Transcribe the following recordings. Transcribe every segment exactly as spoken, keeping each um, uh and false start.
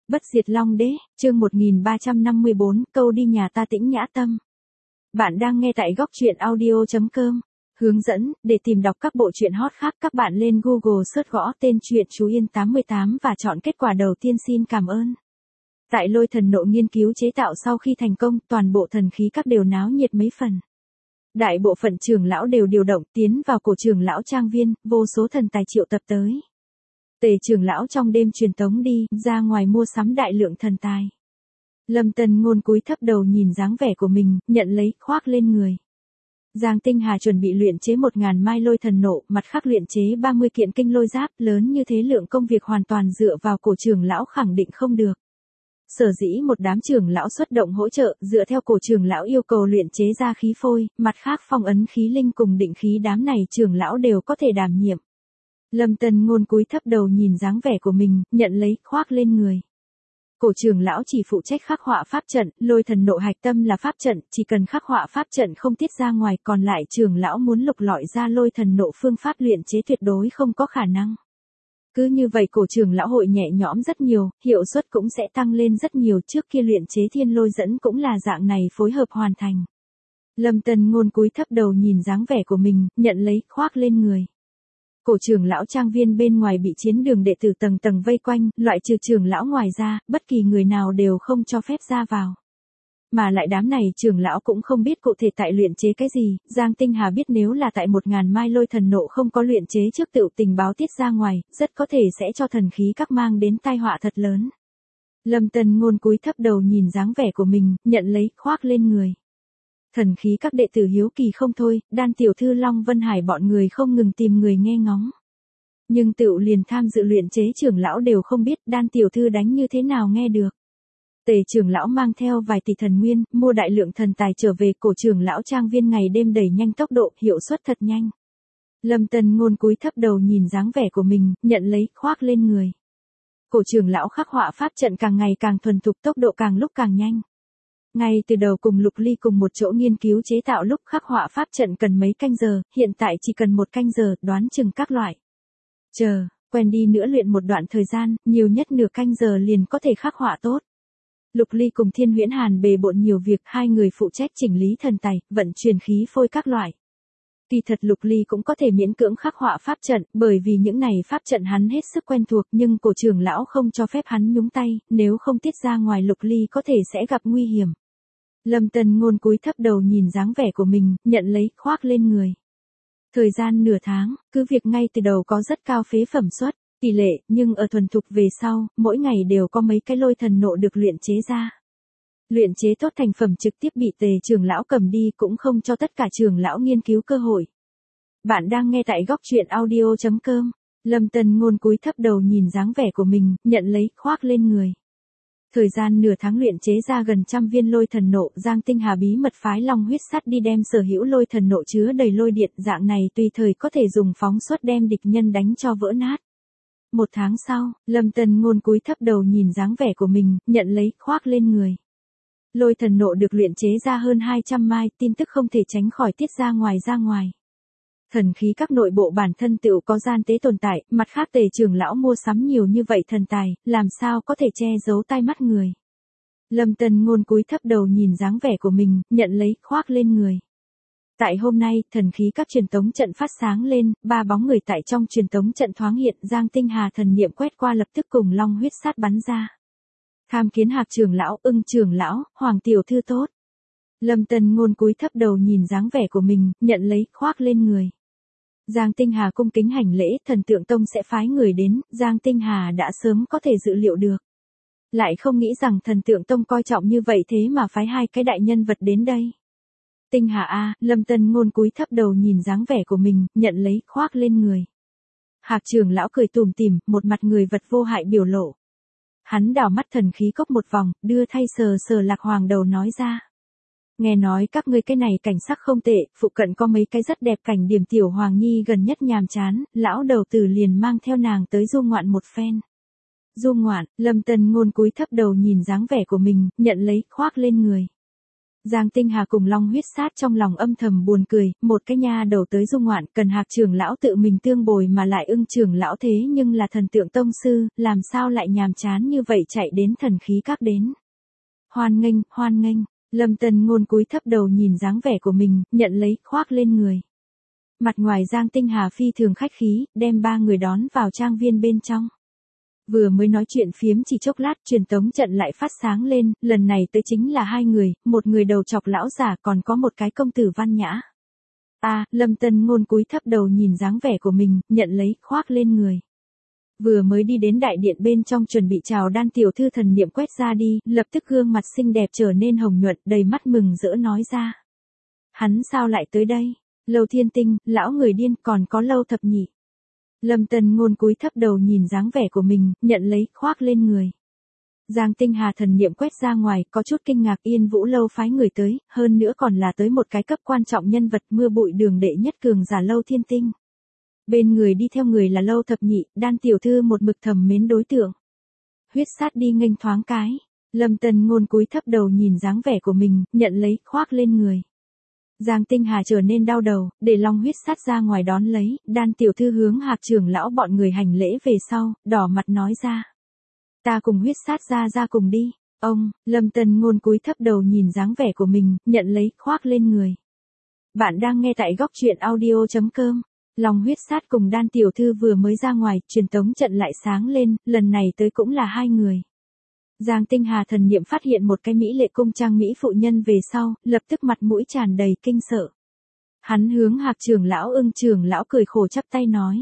Bất diệt Long Đế, chương một nghìn ba trăm năm mươi bốn, câu đi nhà ta tĩnh nhã tâm. Bạn đang nghe tại góc truyện audio chấm com. Hướng dẫn, để tìm đọc các bộ truyện hot khác các bạn lên Google search gõ tên truyện Chú Yên tám mươi tám và chọn kết quả đầu tiên. Xin cảm ơn. Tại Lôi Thần Nộ nghiên cứu chế tạo sau khi thành công, toàn bộ thần khí các đều náo nhiệt mấy phần. Đại bộ phận trưởng lão đều điều động tiến vào cổ trưởng lão trang viên, vô số thần tài triệu tập tới. Tề trưởng lão trong đêm truyền tống đi, ra ngoài mua sắm đại lượng thần tài. Lâm Tân Ngôn cúi thấp đầu nhìn dáng vẻ của mình, nhận lấy, khoác lên người. Giang Tinh Hà chuẩn bị luyện chế một ngàn mai lôi thần nộ, mặt khác luyện chế ba mươi kiện kinh lôi giáp, lớn như thế lượng công việc hoàn toàn dựa vào cổ trưởng lão khẳng định không được. Sở dĩ một đám trưởng lão xuất động hỗ trợ, dựa theo cổ trưởng lão yêu cầu luyện chế ra khí phôi, mặt khác phong ấn khí linh cùng định khí đám này trưởng lão đều có thể đảm nhiệm. Lâm Tân Ngôn cúi thấp đầu nhìn dáng vẻ của mình, nhận lấy, khoác lên người. Cổ trưởng lão chỉ phụ trách khắc họa pháp trận, lôi thần nộ hạch tâm là pháp trận, chỉ cần khắc họa pháp trận không tiết ra ngoài, còn lại trưởng lão muốn lục lọi ra lôi thần nộ phương pháp luyện chế tuyệt đối không có khả năng. Cứ như vậy cổ trưởng lão hội nhẹ nhõm rất nhiều, hiệu suất cũng sẽ tăng lên rất nhiều, trước kia luyện chế thiên lôi dẫn cũng là dạng này phối hợp hoàn thành. Lâm Tân Ngôn cúi thấp đầu nhìn dáng vẻ của mình, nhận lấy, khoác lên người. Cổ trưởng lão trang viên bên ngoài bị chiến đường đệ tử tầng tầng vây quanh, loại trừ trưởng lão ngoài ra, bất kỳ người nào đều không cho phép ra vào. Mà lại đám này trưởng lão cũng không biết cụ thể tại luyện chế cái gì, Giang Tinh Hà biết nếu là tại một ngàn mai lôi thần nộ không có luyện chế trước tựu tình báo tiết ra ngoài, rất có thể sẽ cho thần khí các mang đến tai họa thật lớn. Lâm Tân Ngôn cúi thấp đầu nhìn dáng vẻ của mình, nhận lấy, khoác lên người. Thần khí các đệ tử hiếu kỳ không thôi, Đan tiểu thư Long Vân Hải bọn người không ngừng tìm người nghe ngóng. Nhưng tựu liền tham dự luyện chế trưởng lão đều không biết Đan tiểu thư đánh như thế nào nghe được. Tề trưởng lão mang theo vài tỷ thần nguyên, mua đại lượng thần tài trở về, cổ trưởng lão trang viên ngày đêm đẩy nhanh tốc độ, hiệu suất thật nhanh. Lâm Tân Ngôn cúi thấp đầu nhìn dáng vẻ của mình, nhận lấy, khoác lên người. Cổ trưởng lão khắc họa pháp trận càng ngày càng thuần thục, tốc độ càng lúc càng nhanh. Ngay từ đầu cùng Lục Ly cùng một chỗ nghiên cứu chế tạo lúc khắc họa pháp trận cần mấy canh giờ, hiện tại chỉ cần một canh giờ, đoán chừng các loại. Chờ, quen đi nữa luyện một đoạn thời gian, nhiều nhất nửa canh giờ liền có thể khắc họa tốt. Lục Ly cùng Thiên Huyễn Hàn bề bộn nhiều việc, hai người phụ trách chỉnh lý thần tài, vận chuyển khí phôi các loại. Kỳ thật Lục Ly cũng có thể miễn cưỡng khắc họa pháp trận, bởi vì những này pháp trận hắn hết sức quen thuộc, nhưng cổ trưởng lão không cho phép hắn nhúng tay, nếu không tiết ra ngoài Lục Ly có thể sẽ gặp nguy hiểm. Lâm Tân Ngôn cúi thấp đầu nhìn dáng vẻ của mình, nhận lấy, khoác lên người. Thời gian nửa tháng, cứ việc ngay từ đầu có rất cao phế phẩm suất, tỷ lệ, nhưng ở thuần thục về sau, mỗi ngày đều có mấy cái lôi thần nộ được luyện chế ra. Luyện chế tốt thành phẩm trực tiếp bị Tề trưởng lão cầm đi, cũng không cho tất cả trưởng lão nghiên cứu cơ hội. Bạn đang nghe tại góc truyện audio chấm com. Lâm Tân Ngôn cúi thấp đầu nhìn dáng vẻ của mình, nhận lấy, khoác lên người. Thời gian nửa tháng luyện chế ra gần trăm viên lôi thần nộ, Giang Tinh Hà bí mật phái Long huyết sắt đi đem sở hữu lôi thần nộ chứa đầy lôi điện, dạng này tùy thời có thể dùng phóng suất đem địch nhân đánh cho vỡ nát. Một tháng sau, Lâm Tân Ngôn cúi thấp đầu nhìn dáng vẻ của mình, nhận lấy, khoác lên người. Lôi thần nộ được luyện chế ra hơn hai trăm mai, tin tức không thể tránh khỏi tiết ra ngoài ra ngoài. Thần khí các nội bộ bản thân tựu có gian tế tồn tại, mặt khác Tề trưởng lão mua sắm nhiều như vậy thần tài, làm sao có thể che giấu tai mắt người. Lâm Tân Ngôn cúi thấp đầu nhìn dáng vẻ của mình, nhận lấy, khoác lên người. Tại hôm nay, thần khí các truyền tống trận phát sáng lên, ba bóng người tại trong truyền tống trận thoáng hiện, Giang Tinh Hà thần niệm quét qua lập tức cùng Long huyết sát bắn ra. Tham Kiến Hạc trưởng lão, Ưng trưởng lão, Hoàng tiểu thư tốt. Lâm Tân Ngôn cúi thấp đầu nhìn dáng vẻ của mình, nhận lấy, khoác lên người. Giang Tinh Hà cung kính hành lễ, Thần Tượng Tông sẽ phái người đến, Giang Tinh Hà đã sớm có thể dự liệu được. Lại không nghĩ rằng Thần Tượng Tông coi trọng như vậy thế mà phái hai cái đại nhân vật đến đây. Tinh Hà a, Lâm Tân Ngôn cúi thấp đầu nhìn dáng vẻ của mình, nhận lấy, khoác lên người. Hạc trưởng lão cười tủm tỉm, một mặt người vật vô hại biểu lộ. Hắn đảo mắt thần khí cốc một vòng, đưa thay sờ sờ Lạc Hoàng đầu nói ra. Nghe nói các ngươi cái này cảnh sắc không tệ, phụ cận có mấy cái rất đẹp cảnh điểm tiểu Hoàng Nhi gần nhất nhàm chán, lão đầu tử liền mang theo nàng tới du ngoạn một phen. Du ngoạn, Lâm Tân Ngôn cúi thấp đầu nhìn dáng vẻ của mình, nhận lấy, khoác lên người. Giang Tinh Hà cùng Long Huyết Sát trong lòng âm thầm buồn cười, một cái nha đầu tới dung ngoạn, cần Hạc trưởng lão tự mình tương bồi mà lại ưng trưởng lão thế nhưng là thần tượng tông sư, làm sao lại nhàm chán như vậy chạy đến thần khí các đến. Hoan nghênh, hoan nghênh, Lâm Tân Ngôn cúi thấp đầu nhìn dáng vẻ của mình, nhận lấy, khoác lên người. Mặt ngoài Giang Tinh Hà phi thường khách khí, đem ba người đón vào trang viên bên trong. Vừa mới nói chuyện phiếm chỉ chốc lát, truyền tống trận lại phát sáng lên, lần này tới chính là hai người, một người đầu chọc lão giả còn có một cái công tử văn nhã. A, Lâm Tân Ngôn cúi thấp đầu nhìn dáng vẻ của mình, nhận lấy, khoác lên người. Vừa mới đi đến đại điện bên trong chuẩn bị chào Đan tiểu thư, thần niệm quét ra đi, lập tức gương mặt xinh đẹp trở nên hồng nhuận, đầy mắt mừng rỡ nói ra. Hắn sao lại tới đây? Lâu Thiên Tinh, lão người điên, còn có Lâu Thập Nhị. Lâm Tân Ngôn cúi thấp đầu nhìn dáng vẻ của mình, nhận lấy, khoác lên người. Giang Tinh Hà thần niệm quét ra ngoài, có chút kinh ngạc, Yên Vũ Lâu phái người tới, hơn nữa còn là tới một cái cấp quan trọng nhân vật, mưa bụi đường đệ nhất cường giả Lâu Thiên Tinh. Bên người đi theo người là Lâu Thập Nhị, Đan tiểu thư một mực thầm mến đối tượng. Huyết Sát đi nghênh thoáng cái. Lâm Tân Ngôn cúi thấp đầu nhìn dáng vẻ của mình, nhận lấy, khoác lên người. Giang Tinh Hà trở nên đau đầu, để Long Huyết Sát ra ngoài đón lấy, Đan tiểu thư hướng Hạc trưởng lão bọn người hành lễ về sau, đỏ mặt nói ra. Ta cùng Huyết Sát ra ra cùng đi. Ông, Lâm Tân Ngôn cúi thấp đầu nhìn dáng vẻ của mình, nhận lấy, khoác lên người. Bạn đang nghe tại góc truyện audio chấm com. Long Huyết Sát cùng Đan tiểu thư vừa mới ra ngoài, truyền tống trận lại sáng lên, lần này tới cũng là hai người. Giang Tinh Hà thần niệm phát hiện một cái mỹ lệ cung trang mỹ phụ nhân về sau, lập tức mặt mũi tràn đầy kinh sợ. Hắn hướng Hạc trưởng lão, Ưng trưởng lão cười khổ chắp tay nói.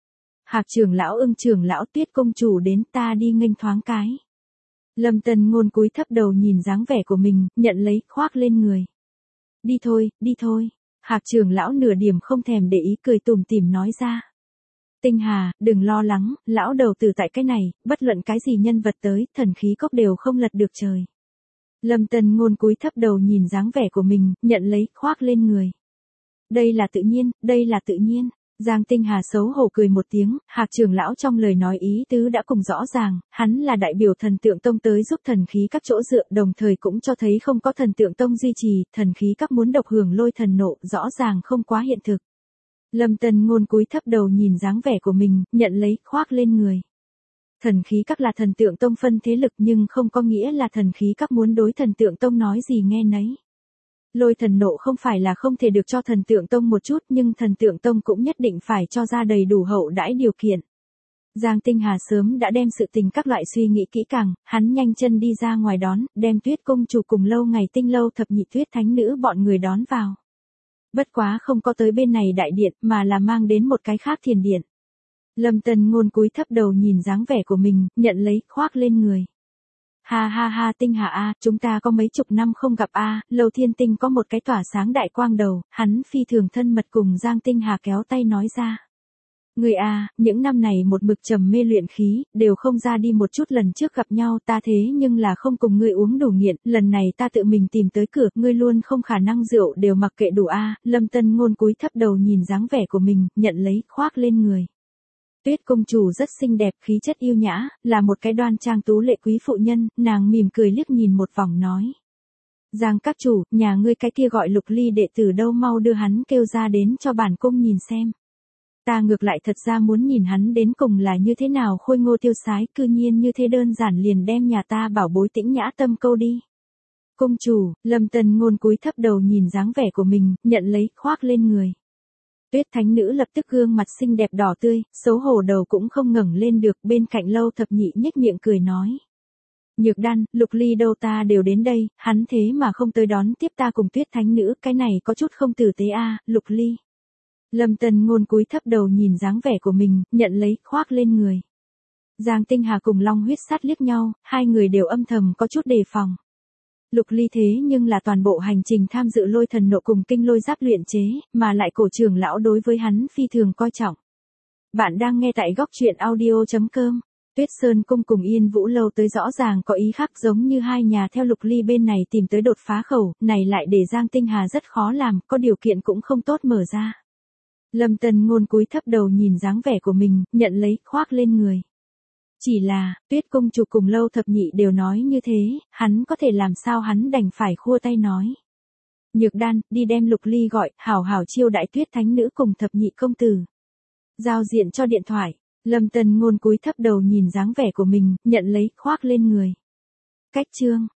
Hạc trưởng lão, Ưng trưởng lão, Tuyết công chủ đến, ta đi nghênh thoáng cái. Lâm Tân Ngôn cúi thấp đầu nhìn dáng vẻ của mình, nhận lấy, khoác lên người. Đi thôi, đi thôi. Hạc trưởng lão nửa điểm không thèm để ý, cười tủm tỉm nói ra. Tinh Hà, đừng lo lắng, lão đầu tử tại cái này, bất luận cái gì nhân vật tới, thần khí cốc đều không lật được trời. Lâm Tân Ngôn cúi thấp đầu nhìn dáng vẻ của mình, nhận lấy, khoác lên người. Đây là tự nhiên, đây là tự nhiên. Giang Tinh Hà xấu hổ cười một tiếng, Hạc trưởng lão trong lời nói ý tứ đã cùng rõ ràng, hắn là đại biểu thần tượng tông tới giúp thần khí các chỗ dựa, đồng thời cũng cho thấy không có thần tượng tông duy trì, thần khí các muốn độc hưởng lôi thần nộ, rõ ràng không quá hiện thực. Lâm Tân Ngôn cúi thấp đầu nhìn dáng vẻ của mình, nhận lấy, khoác lên người. Thần khí các là thần tượng tông phân thế lực nhưng không có nghĩa là thần khí các muốn đối thần tượng tông nói gì nghe nấy. Lôi thần nộ không phải là không thể được cho thần tượng tông một chút, nhưng thần tượng tông cũng nhất định phải cho ra đầy đủ hậu đãi điều kiện. Giang Tinh Hà sớm đã đem sự tình các loại suy nghĩ kỹ càng, hắn nhanh chân đi ra ngoài đón, đem Tuyết công chủ cùng Lâu Ngày Tinh Lâu Thập Nhị Tuyết thánh nữ bọn người đón vào. Bất quá không có tới bên này đại điện, mà là mang đến một cái khác thiền điện. Lâm Tân Ngôn cúi thấp đầu nhìn dáng vẻ của mình, nhận lấy, khoác lên người. Ha ha ha, Tinh Hà a, chúng ta có mấy chục năm không gặp a, Lâu Thiên Tinh có một cái tỏa sáng đại quang đầu, hắn phi thường thân mật cùng Giang Tinh Hà kéo tay nói ra. Người a, những năm này một mực trầm mê luyện khí, đều không ra đi một chút, lần trước gặp nhau ta thế nhưng là không cùng ngươi uống đủ nghiện, lần này ta tự mình tìm tới cửa, ngươi luôn không khả năng rượu đều mặc kệ đủ a. Lâm Tân Ngôn cúi thấp đầu nhìn dáng vẻ của mình, nhận lấy, khoác lên người. Tuyết công chủ rất xinh đẹp, khí chất yêu nhã, là một cái đoan trang tú lệ quý phụ nhân, nàng mỉm cười liếc nhìn một vòng nói. Giang các chủ, nhà ngươi cái kia gọi Lục Ly đệ tử đâu, mau đưa hắn kêu ra đến cho bản cung nhìn xem. Ta ngược lại thật ra muốn nhìn hắn đến cùng là như thế nào khôi ngô tiêu sái, cư nhiên như thế đơn giản liền đem nhà ta bảo bối Tĩnh Nhã Tâm câu đi. Công chủ, Lâm Tân Ngôn cúi thấp đầu nhìn dáng vẻ của mình, nhận lấy, khoác lên người. Tuyết thánh nữ lập tức gương mặt xinh đẹp đỏ tươi, xấu hổ đầu cũng không ngẩng lên được, bên cạnh Lâu Thập Nhị nhếch miệng cười nói. Nhược Đan, Lục Ly đâu, ta đều đến đây, hắn thế mà không tới đón tiếp ta cùng Tuyết thánh nữ, cái này có chút không tử tế a, Lục Ly. Lâm Tân Ngôn cúi thấp đầu nhìn dáng vẻ của mình, nhận lấy, khoác lên người. Giang Tinh Hà cùng Long Huyết Sát liếc nhau, hai người đều âm thầm có chút đề phòng. Lục Ly thế nhưng là toàn bộ hành trình tham dự lôi thần nộ cùng kinh lôi giáp luyện chế, mà lại cổ trưởng lão đối với hắn phi thường coi trọng. Bạn đang nghe tại góc truyện audio chấm com. Tuyết Sơn Cung cùng Yên Vũ Lâu tới rõ ràng có ý khác, giống như hai nhà theo Lục Ly bên này tìm tới đột phá khẩu, này lại để Giang Tinh Hà rất khó làm, có điều kiện cũng không tốt mở ra. Lâm Tân Ngôn cúi thấp đầu nhìn dáng vẻ của mình, nhận lấy, khoác lên người. Chỉ là, Tuyết công chủ cùng Lâu Thập Nhị đều nói như thế, hắn có thể làm sao, hắn đành phải khua tay nói. Nhược Đan, đi đem Lục Ly gọi, hảo hảo chiêu đãi Tuyết Thánh nữ cùng thập nhị công tử. Giao diện cho điện thoại, Lâm Tân Ngôn cúi thấp đầu nhìn dáng vẻ của mình, nhận lấy, khoác lên người. Cách chương.